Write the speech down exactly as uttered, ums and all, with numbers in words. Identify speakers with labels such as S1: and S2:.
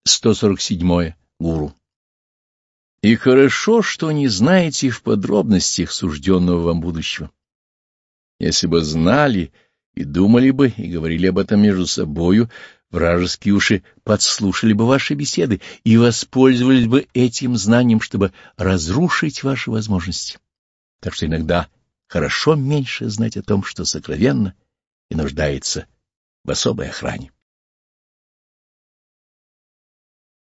S1: сто сорок седьмое. Гуру. И хорошо, что не знаете в подробностях сужденного вам будущего. Если бы знали и думали бы, и говорили об этом между собою, вражеские уши подслушали бы ваши беседы и воспользовались бы этим знанием, чтобы разрушить ваши возможности. Так что иногда хорошо меньше знать о том, что сокровенно и нуждается в особой охране.